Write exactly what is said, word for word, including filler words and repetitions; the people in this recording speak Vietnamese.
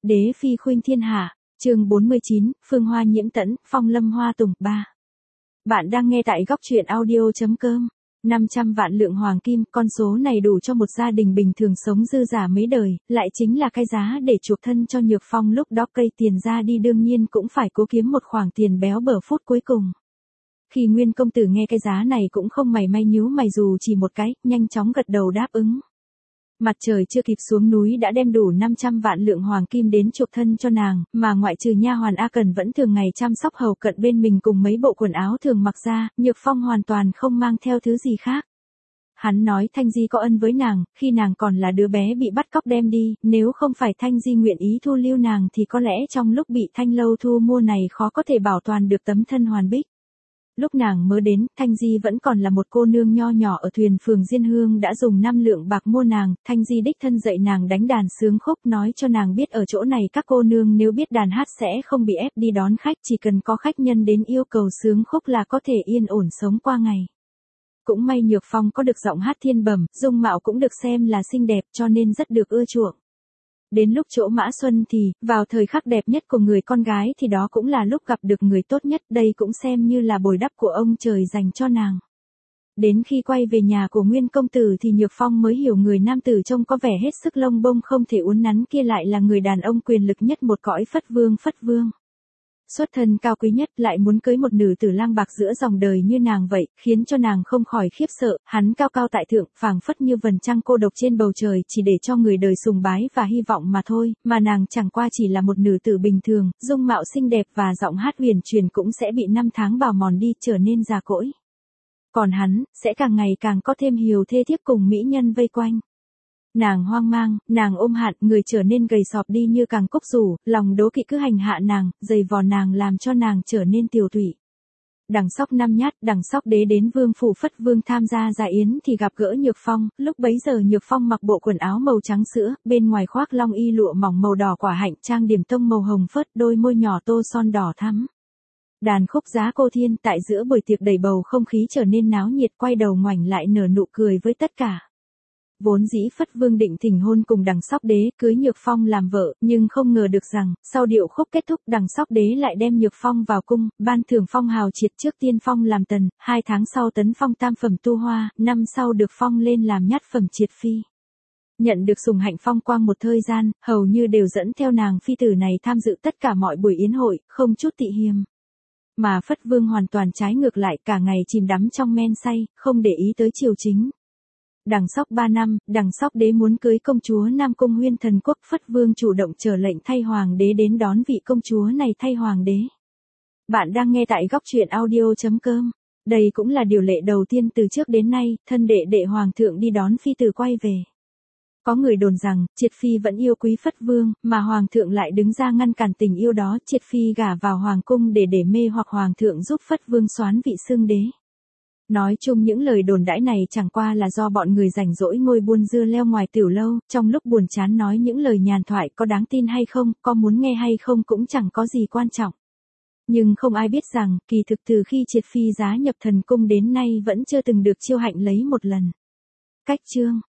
Đế phi khuynh thiên hạ, chương bốn mươi chín, Phương Hoa nhiễm tẫn, phong lâm hoa tùng, ba. Bạn đang nghe tại góc truyện audio.com. năm trăm vạn lượng hoàng kim, con số này đủ cho một gia đình bình thường sống dư giả mấy đời, lại chính là cái giá để chuộc thân cho Nhược Phong lúc đó cây tiền ra đi, đương nhiên cũng phải cố kiếm một khoản tiền béo bở phút cuối cùng. Khi Nguyên công tử nghe cái giá này cũng không mảy may nhíu mày dù chỉ một cái, nhanh chóng gật đầu đáp ứng. Mặt trời chưa kịp xuống núi đã đem đủ năm trăm vạn lượng hoàng kim đến chuộc thân cho nàng, mà ngoại trừ nha hoàn A Cần vẫn thường ngày chăm sóc hầu cận bên mình cùng mấy bộ quần áo thường mặc ra, Nhược Phong hoàn toàn không mang theo thứ gì khác. Hắn nói Thanh Di có ân với nàng, khi nàng còn là đứa bé bị bắt cóc đem đi, nếu không phải Thanh Di nguyện ý thu lưu nàng thì có lẽ trong lúc bị Thanh Lâu thu mua này khó có thể bảo toàn được tấm thân hoàn bích. Lúc nàng mới đến, Thanh Di vẫn còn là một cô nương nho nhỏ ở thuyền phường Diên Hương đã dùng năm lượng bạc mua nàng, Thanh Di đích thân dạy nàng đánh đàn sướng khúc, nói cho nàng biết ở chỗ này các cô nương nếu biết đàn hát sẽ không bị ép đi đón khách, chỉ cần có khách nhân đến yêu cầu sướng khúc là có thể yên ổn sống qua ngày. Cũng may Nhược Phong có được giọng hát thiên bẩm, dung mạo cũng được xem là xinh đẹp cho nên rất được ưa chuộng. Đến lúc chỗ Mã Xuân thì, vào thời khắc đẹp nhất của người con gái thì đó cũng là lúc gặp được người tốt nhất, đây cũng xem như là bồi đắp của ông trời dành cho nàng. Đến khi quay về nhà của Nguyên công tử thì Nhược Phong mới hiểu người nam tử trông có vẻ hết sức lông bông không thể uốn nắn kia lại là người đàn ông quyền lực nhất một cõi Phất Vương Phất Vương. Xuất thân cao quý nhất lại muốn cưới một nữ tử lang bạc giữa dòng đời như nàng vậy, khiến cho nàng không khỏi khiếp sợ, hắn cao cao tại thượng, phảng phất như vầng trăng cô độc trên bầu trời chỉ để cho người đời sùng bái và hy vọng mà thôi, mà nàng chẳng qua chỉ là một nữ tử bình thường, dung mạo xinh đẹp và giọng hát huyền truyền cũng sẽ bị năm tháng bào mòn đi trở nên già cỗi. Còn hắn, sẽ càng ngày càng có thêm hiều thê thiếp cùng mỹ nhân vây quanh. Nàng hoang mang, nàng ôm hạn, người trở nên gầy sọp đi như càng cúc rủ, lòng đố kỵ cứ hành hạ nàng, giày vò nàng làm cho nàng trở nên tiều tụy. Đằng Sóc năm nhát, Đằng Sóc đế đến Vương phủ Phất Vương tham gia dạ yến thì gặp gỡ Nhược Phong, lúc bấy giờ Nhược Phong mặc bộ quần áo màu trắng sữa, bên ngoài khoác long y lụa mỏng màu đỏ quả hạnh, trang điểm tông màu hồng phớt, đôi môi nhỏ tô son đỏ thắm. Đàn khúc Giá Cô Thiên tại giữa buổi tiệc đầy bầu không khí trở nên náo nhiệt, quay đầu ngoảnh lại nở nụ cười với tất cả. Vốn dĩ Phất Vương định thỉnh hôn cùng Đằng Sóc đế cưới Nhược Phong làm vợ, nhưng không ngờ được rằng, sau điệu khúc kết thúc Đằng Sóc đế lại đem Nhược Phong vào cung, ban thưởng phong hào triệt, trước tiên phong làm tần, hai tháng sau tấn phong tam phẩm tu hoa, năm sau được phong lên làm nhát phẩm triệt phi. Nhận được sùng hạnh phong quang một thời gian, hầu như đều dẫn theo nàng phi tử này tham dự tất cả mọi buổi yến hội, không chút tị hiềm. Mà Phất Vương hoàn toàn trái ngược lại, cả ngày chìm đắm trong men say, không để ý tới triều chính. Đằng Sóc ba năm, Đằng Sóc đế muốn cưới công chúa Nam Cung Huyên Thần Quốc, Phất Vương chủ động chờ lệnh thay hoàng đế đến đón vị công chúa này thay hoàng đế. Bạn đang nghe tại góc truyện audio.com. Đây cũng là điều lệ đầu tiên từ trước đến nay, thân đệ đệ hoàng thượng đi đón phi tử quay về. Có người đồn rằng, Triệt Phi vẫn yêu quý Phất Vương, mà hoàng thượng lại đứng ra ngăn cản tình yêu đó, Triệt Phi gả vào hoàng cung để để mê hoặc hoàng thượng giúp Phất Vương soán vị xưng đế. Nói chung những lời đồn đãi này chẳng qua là do bọn người rảnh rỗi ngồi buôn dưa leo ngoài tiểu lâu, trong lúc buồn chán nói những lời nhàn thoại, có đáng tin hay không, có muốn nghe hay không cũng chẳng có gì quan trọng. Nhưng không ai biết rằng, kỳ thực từ khi Triệt Phi giá nhập thần cung đến nay vẫn chưa từng được chiêu hạnh lấy một lần. Cách chương